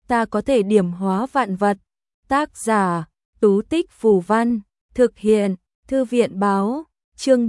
ta có thể điểm hóa vạn vật. Tác giả, Tú Tích Phù Văn, thực hiện, Thư viện báo, chương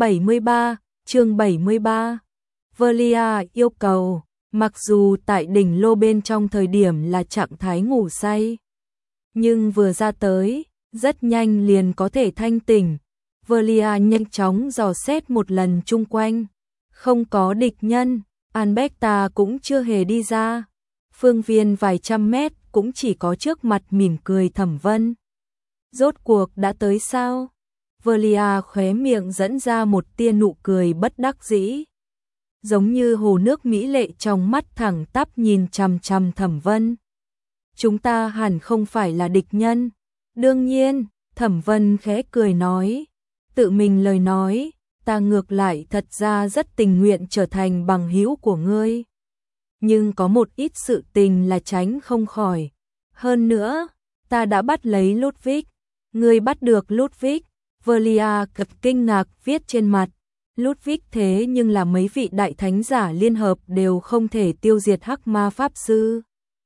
73. Velia yêu cầu, mặc dù tại đỉnh lô bên trong thời điểm là trạng thái ngủ say, nhưng vừa ra tới, rất nhanh liền có thể thanh tỉnh. Velia nhanh chóng dò xét một lần chung quanh, không có địch nhân, Alberta cũng chưa hề đi ra. Phương viên vài trăm mét cũng chỉ có trước mặt mỉm cười Thẩm Vân. Rốt cuộc đã tới sao? Velia khóe miệng dẫn ra một tia nụ cười bất đắc dĩ. Giống như hồ nước mỹ lệ trong mắt thẳng tắp nhìn chằm chằm Thẩm Vân. Chúng ta hẳn không phải là địch nhân. Đương nhiên, Thẩm Vân khẽ cười nói. Tự mình lời nói, ta ngược lại thật ra rất tình nguyện trở thành bằng hữu của ngươi. Nhưng có một ít sự tình là tránh không khỏi. Hơn nữa, ta đã bắt lấy Ludwig. Ngươi bắt được Ludwig. Velia cực kinh ngạc viết trên mặt. Ludwig thế nhưng là mấy vị đại thánh giả liên hợp đều không thể tiêu diệt Hắc Ma Pháp Sư.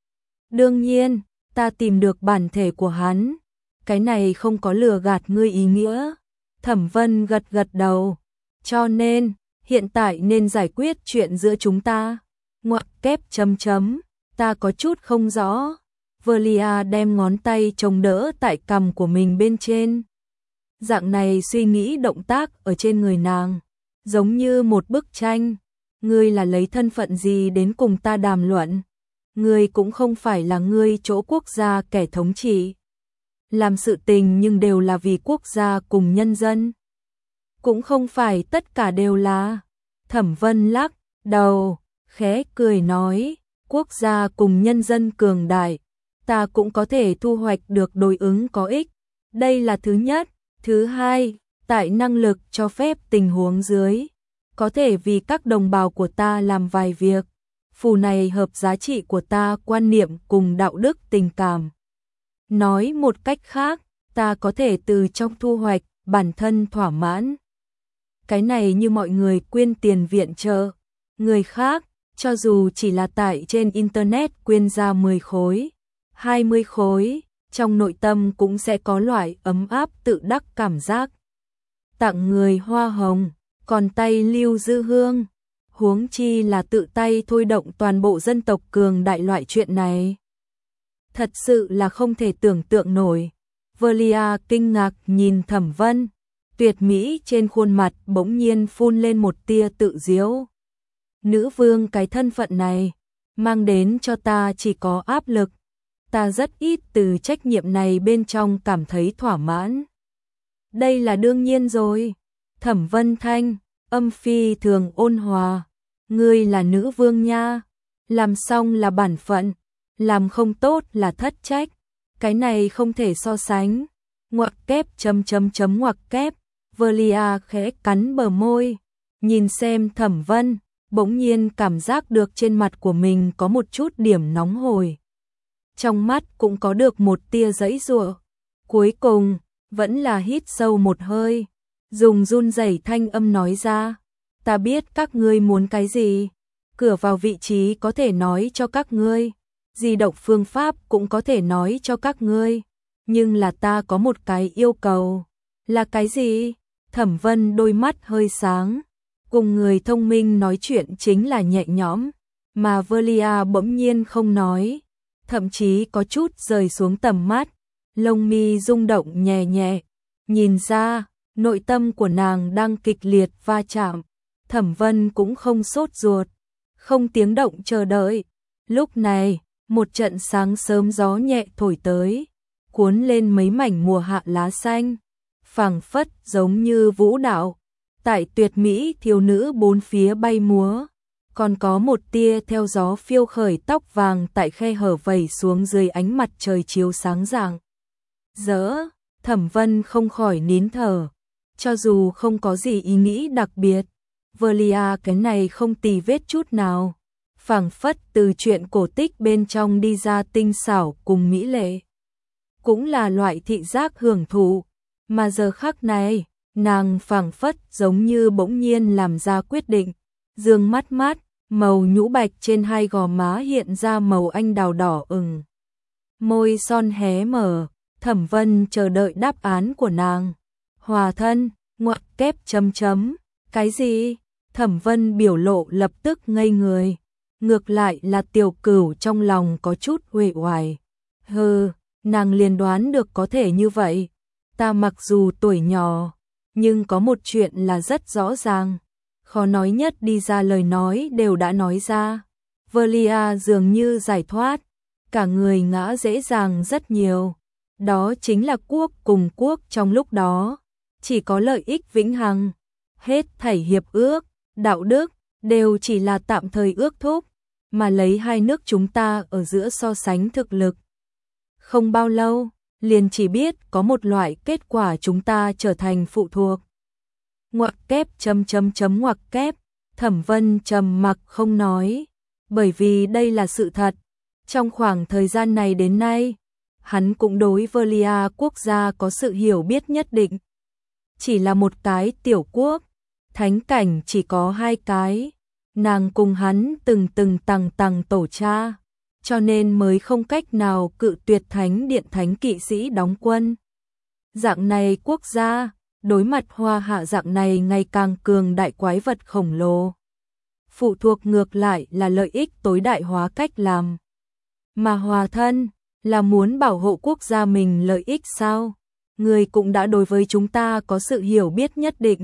Đương nhiên, ta tìm được bản thể của hắn. Cái này không có lừa gạt ngươi ý nghĩa. Thẩm Vân gật gật đầu. Cho nên, hiện tại nên giải quyết chuyện giữa chúng ta. Ngoặc kép chấm chấm, ta có chút không rõ. Velia đem ngón tay chống đỡ tại cằm của mình bên trên. Dạng này suy nghĩ động tác ở trên người nàng, giống như một bức tranh. Ngươi là lấy thân phận gì đến cùng ta đàm luận? Ngươi cũng không phải là ngươi chỗ quốc gia kẻ thống trị. Làm sự tình nhưng đều là vì quốc gia cùng nhân dân. Cũng không phải tất cả đều là. Thẩm Vân lắc đầu, khẽ cười nói, quốc gia cùng nhân dân cường đại, ta cũng có thể thu hoạch được đối ứng có ích. Đây là thứ nhất. Thứ hai, tại năng lực cho phép tình huống dưới, có thể vì các đồng bào của ta làm vài việc. Phù này hợp giá trị của ta, quan niệm cùng đạo đức tình cảm. Nói một cách khác, ta có thể từ trong thu hoạch bản thân thỏa mãn. Cái này như mọi người quyên tiền viện trợ, người khác, cho dù chỉ là tại trên Internet quyên ra 10 khối, 20 khối, trong nội tâm cũng sẽ có loại ấm áp tự đắc cảm giác. Tặng người hoa hồng, còn tay lưu dư hương, huống chi là tự tay thôi động toàn bộ dân tộc cường đại loại chuyện này. Thật sự là không thể tưởng tượng nổi. Velia kinh ngạc nhìn Thẩm Vân, tuyệt mỹ trên khuôn mặt bỗng nhiên phun lên một tia tự diễu. Nữ vương cái thân phận này, mang đến cho ta chỉ có áp lực. Ta rất ít từ trách nhiệm này bên trong cảm thấy thỏa mãn. Đây là đương nhiên rồi. Thẩm Vân thanh, âm phi thường ôn hòa. Ngươi là nữ vương nha. Làm xong là bản phận. Làm không tốt là thất trách. Cái này không thể so sánh. Ngoặc kép chấm chấm chấm ngoặc kép. Velia khẽ cắn bờ môi. Nhìn xem Thẩm Vân, bỗng nhiên cảm giác được trên mặt của mình có một chút điểm nóng hổi. Trong mắt cũng có được một tia giãy giụa. Cuối cùng, vẫn là hít sâu một hơi, dùng run rẩy thanh âm nói ra, ta biết các ngươi muốn cái gì, cửa vào vị trí có thể nói cho các ngươi, di động phương pháp cũng có thể nói cho các ngươi, nhưng là ta có một cái yêu cầu. Là cái gì? Thẩm Vân đôi mắt hơi sáng, cùng người thông minh nói chuyện chính là nhẹ nhõm, mà Velia bỗng nhiên không nói. Thậm chí có chút rời xuống tầm mắt, lông mi rung động nhẹ nhẹ, nhìn ra, nội tâm của nàng đang kịch liệt va chạm. Thẩm Vân cũng không sốt ruột, không tiếng động chờ đợi. Lúc này, một trận sáng sớm gió nhẹ thổi tới, cuốn lên mấy mảnh mùa hạ lá xanh, phảng phất giống như vũ đạo, tại tuyệt mỹ thiếu nữ bốn phía bay múa. Còn có một tia theo gió phiêu khởi tóc vàng tại khe hở vẩy xuống dưới ánh mặt trời chiếu sáng rạng rỡ. Thẩm Vân không khỏi nín thở, cho dù không có gì ý nghĩ đặc biệt, Velia cái này không tì vết chút nào, phảng phất từ chuyện cổ tích bên trong đi ra tinh xảo cùng mỹ lệ. Cũng là loại thị giác hưởng thụ, mà giờ khắc này, nàng phảng phất giống như bỗng nhiên làm ra quyết định. Dương mắt mát, màu nhũ bạch trên hai gò má hiện ra màu anh đào đỏ ửng. Môi son hé mở, Thẩm Vân chờ đợi đáp án của nàng. Hòa thân, ngoặc kép chấm chấm, cái gì? Thẩm Vân biểu lộ lập tức ngây người. Ngược lại là Tiểu Cửu trong lòng có chút uể oải. Hừ, nàng liền đoán được có thể như vậy. Ta mặc dù tuổi nhỏ, nhưng có một chuyện là rất rõ ràng. Khó nói nhất đi ra lời nói đều đã nói ra. Velia dường như giải thoát, cả người ngã dễ dàng rất nhiều. Đó chính là quốc cùng quốc trong lúc đó. Chỉ có lợi ích vĩnh hằng. Hết thảy hiệp ước, đạo đức, đều chỉ là tạm thời ước thúc, mà lấy hai nước chúng ta ở giữa so sánh thực lực. Không bao lâu, liền chỉ biết có một loại kết quả chúng ta trở thành phụ thuộc. Ngoặc kép chấm chấm chấm ngoặc kép, Thẩm Vân trầm mặc không nói, bởi vì đây là sự thật. Trong khoảng thời gian này đến nay, hắn cũng đối Velia quốc gia có sự hiểu biết nhất định. Chỉ là một cái tiểu quốc, thánh cảnh chỉ có 2 cái, nàng cùng hắn từng tằng tổ tra, cho nên mới không cách nào cự tuyệt thánh điện thánh kỵ sĩ đóng quân. Dạng này quốc gia, đối mặt Hoa Hạ dạng này ngày càng cường đại quái vật khổng lồ. Phụ thuộc ngược lại là lợi ích tối đại hóa cách làm. Mà hòa thân, là muốn bảo hộ quốc gia mình lợi ích sao? Người cũng đã đối với chúng ta có sự hiểu biết nhất định.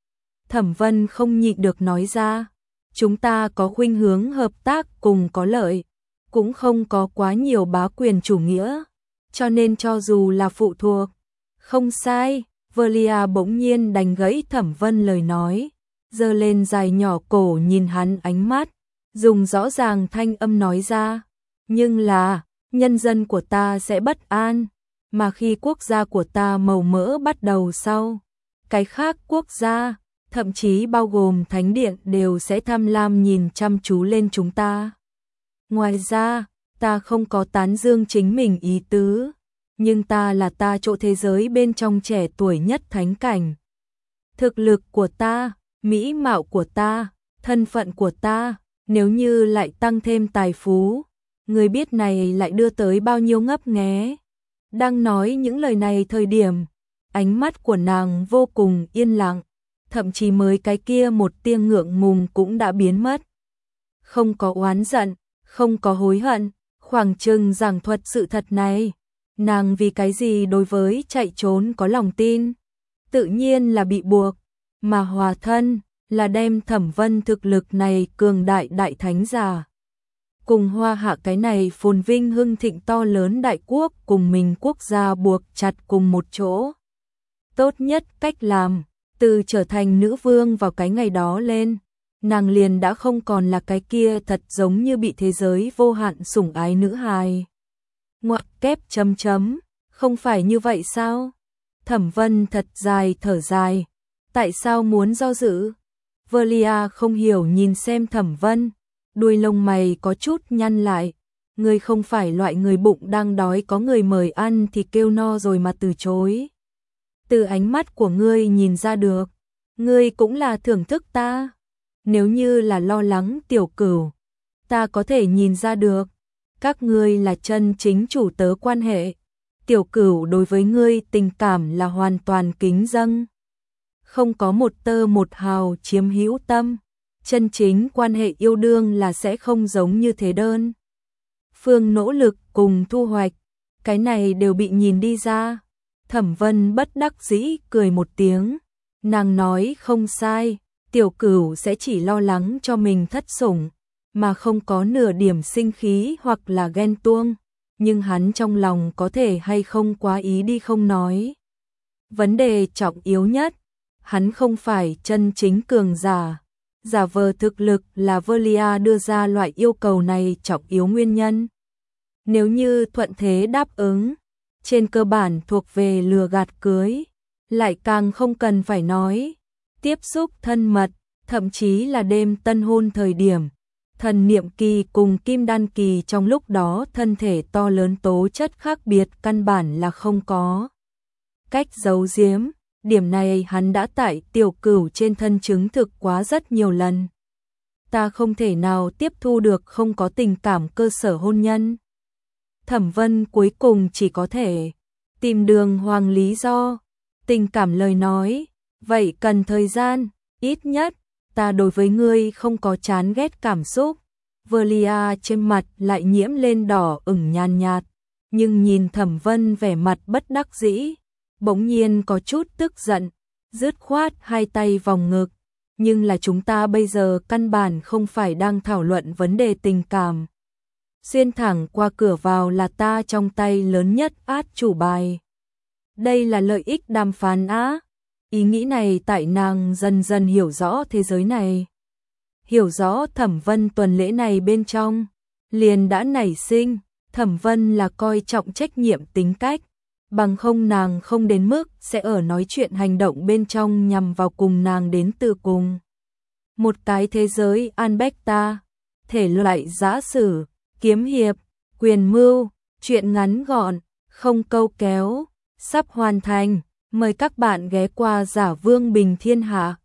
Thẩm Vân không nhịn được nói ra, chúng ta có khuynh hướng hợp tác cùng có lợi, cũng không có quá nhiều bá quyền chủ nghĩa, cho nên cho dù là phụ thuộc, không sai. Velia bỗng nhiên đánh gãy Thẩm Vân lời nói, giơ lên dài nhỏ cổ nhìn hắn ánh mắt, dùng rõ ràng thanh âm nói ra, nhưng là, nhân dân của ta sẽ bất an, mà khi quốc gia của ta màu mỡ bắt đầu sau, cái khác quốc gia, thậm chí bao gồm thánh điện đều sẽ tham lam nhìn chăm chú lên chúng ta. Ngoài ra, ta không có tán dương chính mình ý tứ, nhưng ta là ta chỗ thế giới bên trong trẻ tuổi nhất thánh cảnh. Thực lực của ta, mỹ mạo của ta, thân phận của ta, nếu như lại tăng thêm tài phú, người biết này lại đưa tới bao nhiêu ngấp nghé. Đang nói những lời này thời điểm, ánh mắt của nàng vô cùng yên lặng, thậm chí mới cái kia một tia ngượng ngùng cũng đã biến mất. Không có oán giận, không có hối hận, khoảng chừng giảng thuật sự thật này. Nàng vì cái gì đối với chạy trốn có lòng tin? Tự nhiên là bị buộc, mà hòa thân là đem Thẩm Vân thực lực này cường đại đại thánh giả. Cùng Hoa Hạ cái này phồn vinh hưng thịnh to lớn đại quốc cùng mình quốc gia buộc chặt cùng một chỗ. Tốt nhất cách làm, từ trở thành nữ vương vào cái ngày đó lên, nàng liền đã không còn là cái kia thật giống như bị thế giới vô hạn sủng ái nữ hài. Ngoặc kép chấm chấm, không phải như vậy sao? Thẩm Vân thật dài thở dài, tại sao muốn do dự? Velia không hiểu nhìn xem Thẩm Vân, đuôi lông mày có chút nhăn lại, ngươi không phải loại người bụng đang đói có người mời ăn thì kêu no rồi mà từ chối. Từ ánh mắt của ngươi nhìn ra được, ngươi cũng là thưởng thức ta. Nếu như là lo lắng Tiểu Cửu, ta có thể nhìn ra được, các ngươi là chân chính chủ tớ quan hệ. Tiểu Cửu đối với ngươi tình cảm là hoàn toàn kính dâng, không có một tơ một hào chiếm hữu tâm. Chân chính quan hệ yêu đương là sẽ không giống như thế đơn phương nỗ lực cùng thu hoạch, cái này đều bị nhìn đi ra. Thẩm Vân bất đắc dĩ cười một tiếng, nàng nói không sai, Tiểu Cửu sẽ chỉ lo lắng cho mình thất sủng, mà không có nửa điểm sinh khí hoặc là ghen tuông, nhưng hắn trong lòng có thể hay không quá ý đi không nói. Vấn đề trọng yếu nhất, hắn không phải chân chính cường giả. Giả vờ thực lực là Velia đưa ra loại yêu cầu này trọng yếu nguyên nhân. Nếu như thuận thế đáp ứng, trên cơ bản thuộc về lừa gạt cưới, lại càng không cần phải nói. Tiếp xúc thân mật, thậm chí là đêm tân hôn thời điểm, thần niệm kỳ cùng kim đan kỳ trong lúc đó thân thể to lớn tố chất khác biệt căn bản là không có cách giấu giếm. Điểm này hắn đã tại Tiểu Cửu trên thân chứng thực quá rất nhiều lần. Ta không thể nào tiếp thu được không có tình cảm cơ sở hôn nhân. Thẩm Vân cuối cùng chỉ có thể tìm đường hoàng lý do. Tình cảm lời nói, vậy cần thời gian, ít nhất, ta đối với ngươi không có chán ghét cảm xúc. Velia trên mặt lại nhiễm lên đỏ ửng nhàn nhạt, nhưng nhìn Thẩm Vân vẻ mặt bất đắc dĩ, bỗng nhiên có chút tức giận, dứt khoát hai tay vòng ngực. Nhưng là chúng ta bây giờ căn bản không phải đang thảo luận vấn đề tình cảm. Xuyên thẳng qua cửa vào là ta trong tay lớn nhất át chủ bài. Đây là lợi ích đàm phán á. Ý nghĩ này tại nàng dần dần hiểu rõ thế giới này. Hiểu rõ Thẩm Vân tuần lễ này bên trong, liền đã nảy sinh, Thẩm Vân là coi trọng trách nhiệm tính cách, bằng không nàng không đến mức sẽ ở nói chuyện hành động bên trong nhằm vào cùng nàng đến từ cùng. Một cái thế giới Albecta, thể loại giã sử, kiếm hiệp, quyền mưu, chuyện ngắn gọn, không câu kéo, sắp hoàn thành, mời các bạn ghé qua Giả Vương Bình Thiên Hạ.